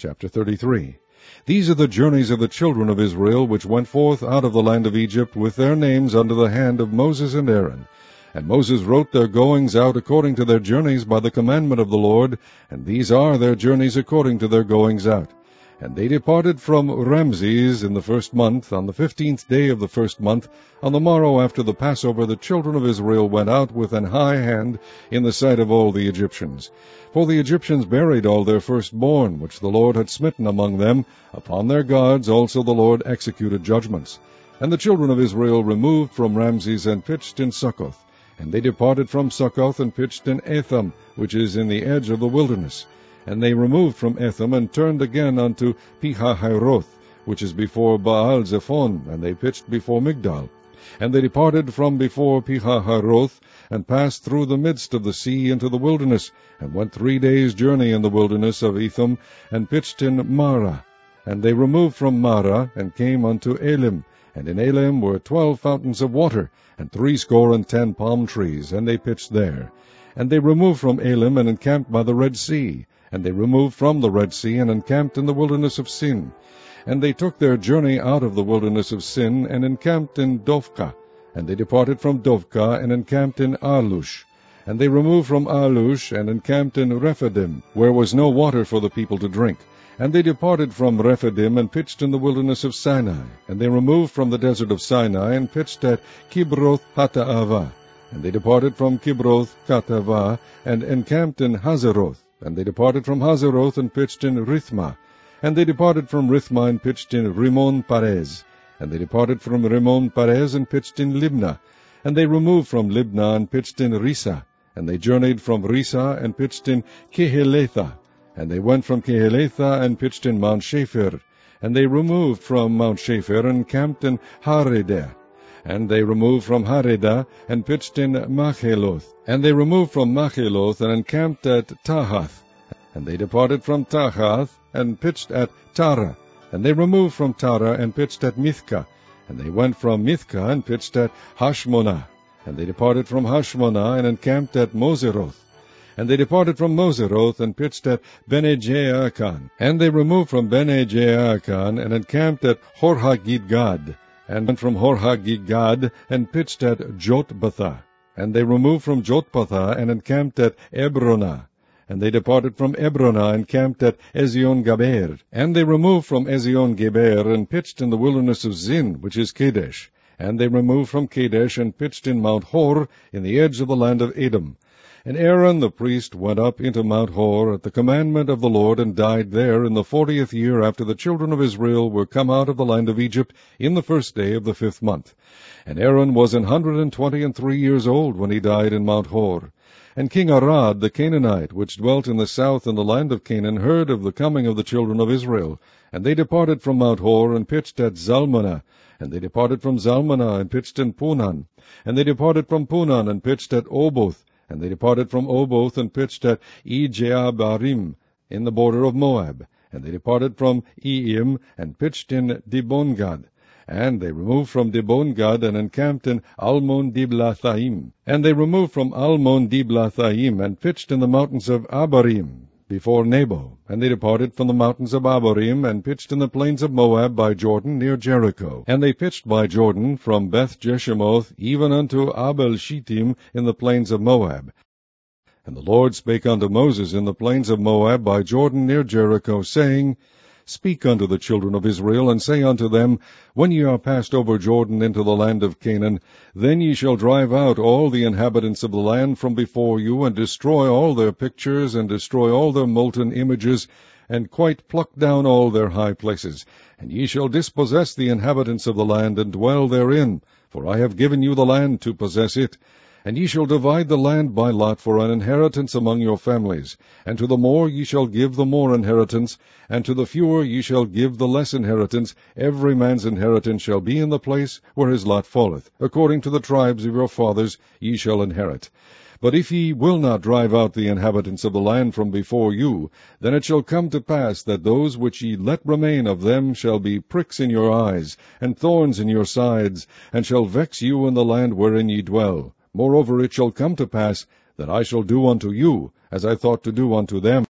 Chapter 33. These are the journeys of the children of Israel, which went forth out of the land of Egypt, with their names under the hand of Moses and Aaron. And Moses wrote their goings out according to their journeys by the commandment of the Lord, and these are their journeys according to their goings out. And they departed from Ramses in the 1st month, on the 15th day of the 1st month. On the morrow after the Passover, the children of Israel went out with an high hand in the sight of all the Egyptians. For the Egyptians buried all their firstborn, which the Lord had smitten among them. Upon their gods also the Lord executed judgments. And the children of Israel removed from Ramses and pitched in Succoth. And they departed from Succoth and pitched in Etham, which is in the edge of the wilderness. And they removed from Etham, and turned again unto Pihahiroth, which is before Baal-zephon, and they pitched before Migdal. And they departed from before Pihahiroth, and passed through the midst of the sea into the wilderness, and went 3 days' journey in the wilderness of Etham, and pitched in Marah. And they removed from Marah, and came unto Elim. And in Elim were 12 fountains of water, and 60 palm trees, and they pitched there. And they removed from Elim, and encamped by the Red Sea. And they removed from the Red Sea, and encamped in the wilderness of Sin. And they took their journey out of the wilderness of Sin, and encamped in Dovka. And they departed from Dovka, and encamped in Alush. And they removed from Alush, and encamped in Rephidim, where was no water for the people to drink. And they departed from Rephidim, and pitched in the wilderness of Sinai. And they removed from the desert of Sinai, and pitched at Kibroth Hattaavah. And they departed from Kibroth Hattaavah, and encamped in Hazeroth. And they departed from Hazeroth, and pitched in Rithmah. And they departed from Rithmah, and pitched in Rimmon Perez. And they departed from Rimmon Perez, and pitched in Libnah. And they removed from Libnah, and pitched in Risa. And they journeyed from Risa, and pitched in Kehelatha. And they went from Kehelatha, and pitched in Mount Shapher. And they removed from Mount Shapher, and camped in Haredah. And they removed from Haredah, and pitched in Macheloth. And they removed from Macheloth, and encamped at Tahath. And they departed from Tahath, and pitched at Tara. And they removed from Tara, and pitched at Mithka. And they went from Mithka, and pitched at Hashmonah. And they departed from Hashmonah, and encamped at Moseroth. And they departed from Moseroth, and pitched at Bene-Jaakan. And they removed from Bene-Jaakan, and encamped at Horhagidgad. And went from Horhagidgad, and pitched at Jotbathah. And they removed from Jotbathah, and encamped at Ebronah. And they departed from Ebronah, and camped at Ezion-Geber. And they removed from Ezion-Geber, and pitched in the wilderness of Zin, which is Kadesh. And they removed from Kadesh, and pitched in Mount Hor, in the edge of the land of Edom. And Aaron the priest went up into Mount Hor at the commandment of the Lord, and died there in the 40th year after the children of Israel were come out of the land of Egypt, in the 1st day of the 5th month. And Aaron was 123 years old when he died in Mount Hor. And King Arad the Canaanite, which dwelt in the south in the land of Canaan, heard of the coming of the children of Israel. And they departed from Mount Hor, and pitched at Zalmanah. And they departed from Zalmanah, and pitched in Punan. And they departed from Punan, and pitched at Oboth. And they departed from Oboth, and pitched at Ijeabarim, in the border of Moab. And they departed from Eim, and pitched in Dibongad. And they removed from Dibongad, and encamped in Almon-Diblathaim. And they removed from Almon-Diblathaim, and pitched in the mountains of Abarim, before Nebo. And they departed from the mountains of Abarim, and pitched in the plains of Moab by Jordan, near Jericho. And they pitched by Jordan, from Beth-Jeshimoth, even unto Abel-Shittim, in the plains of Moab. And the Lord spake unto Moses in the plains of Moab by Jordan, near Jericho, saying, Speak unto the children of Israel, and say unto them, When ye are passed over Jordan into the land of Canaan, then ye shall drive out all the inhabitants of the land from before you, and destroy all their pictures, and destroy all their molten images, and quite pluck down all their high places. And ye shall dispossess the inhabitants of the land, and dwell therein, for I have given you the land to possess it. And ye shall divide the land by lot for an inheritance among your families. And to the more ye shall give the more inheritance, and to the fewer ye shall give the less inheritance. Every man's inheritance shall be in the place where his lot falleth. According to the tribes of your fathers ye shall inherit. But if ye will not drive out the inhabitants of the land from before you, then it shall come to pass that those which ye let remain of them shall be pricks in your eyes, and thorns in your sides, and shall vex you in the land wherein ye dwell. Moreover, it shall come to pass that I shall do unto you as I thought to do unto them.